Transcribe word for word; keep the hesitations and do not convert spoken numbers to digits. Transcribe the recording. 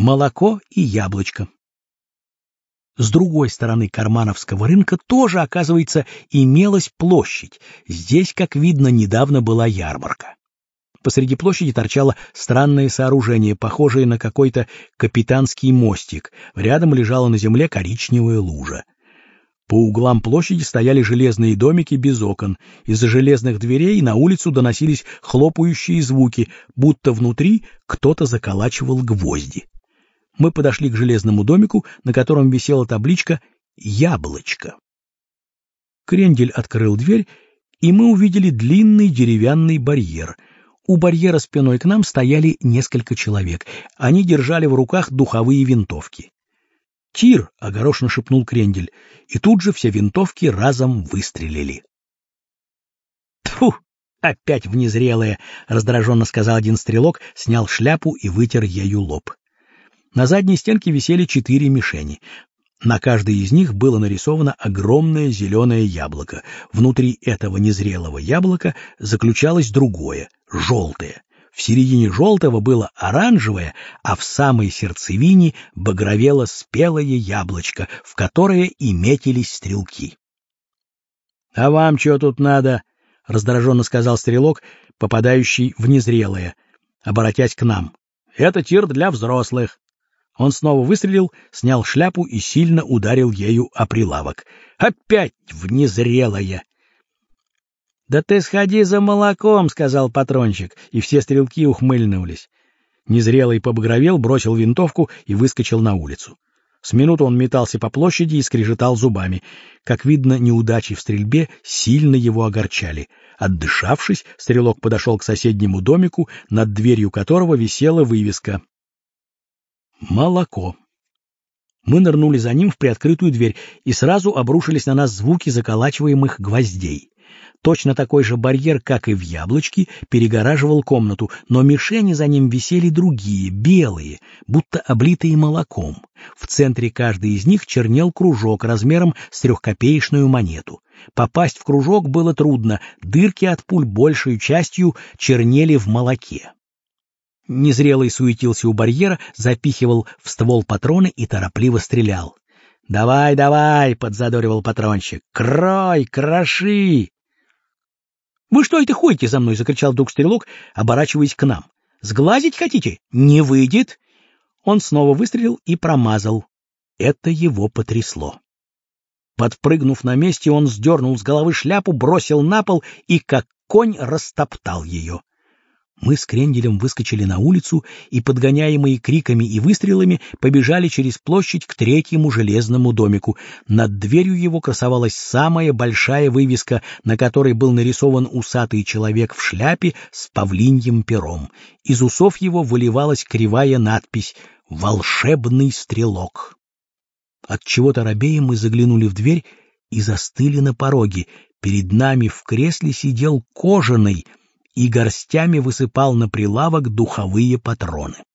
молоко и яблочко. С другой стороны Кармановского рынка тоже, оказывается, имелась площадь. Здесь, как видно, недавно была ярмарка. Посреди площади торчало странное сооружение, похожее на какой-то капитанский мостик. Рядом лежала на земле коричневая лужа. По углам площади стояли железные домики без окон. Из-за железных дверей на улицу доносились хлопающие звуки, будто внутри кто-то заколачивал гвозди. Мы подошли к железному домику, на котором висела табличка «Яблочко». Крендель открыл дверь, и мы увидели длинный деревянный барьер. У барьера спиной к нам стояли несколько человек. Они держали в руках духовые винтовки. «Тир!» — огорошно шепнул Крендель, и тут же все винтовки разом выстрелили. «Тьфу! Опять в незрелое!» — раздраженно сказал один стрелок, снял шляпу и вытер ею лоб. На задней стенке висели четыре мишени. На каждой из них было нарисовано огромное зеленое яблоко. Внутри этого незрелого яблока заключалось другое, желтое. В середине желтого было оранжевое, а в самой сердцевине багровело спелое яблочко, в которое и метились стрелки. — А вам что тут надо? — раздраженно сказал стрелок, попадающий в незрелое, оборотясь к нам. — Это тир для взрослых. Он снова выстрелил, снял шляпу и сильно ударил ею о прилавок. Опять в незрелое! — Да ты сходи за молоком, — сказал патрончик, и все стрелки ухмыльнулись. Незрелый побагровел, бросил винтовку и выскочил на улицу. С минуту он метался по площади и скрежетал зубами. Как видно, неудачи в стрельбе сильно его огорчали. Отдышавшись, стрелок подошел к соседнему домику, над дверью которого висела вывеска «Молоко». Мы нырнули за ним в приоткрытую дверь, и сразу обрушились на нас звуки заколачиваемых гвоздей. Точно такой же барьер, как и в яблочке, перегораживал комнату, но мишени за ним висели другие, белые, будто облитые молоком. В центре каждой из них чернел кружок размером с трехкопеечную монету. Попасть в кружок было трудно, дырки от пуль большей частью чернели в молоке. Незрелый суетился у барьера, запихивал в ствол патроны и торопливо стрелял. «Давай, давай!» — подзадоривал патронщик. «Крой, кроши!» «Вы что это ходите за мной?» — закричал вдруг стрелок, оборачиваясь к нам. «Сглазить хотите? Не выйдет!» Он снова выстрелил и промазал. Это его потрясло. Подпрыгнув на месте, он сдернул с головы шляпу, бросил на пол и, как конь, растоптал ее. Мы с Кренделем выскочили на улицу и, подгоняемые криками и выстрелами, побежали через площадь к третьему железному домику. Над дверью его красовалась самая большая вывеска, на которой был нарисован усатый человек в шляпе с павлиньим пером. Из усов его выливалась кривая надпись «Волшебный стрелок». Отчего-то робея мы заглянули в дверь и застыли на пороге. Перед нами в кресле сидел Кожаный и горстями высыпал на прилавок духовые патроны.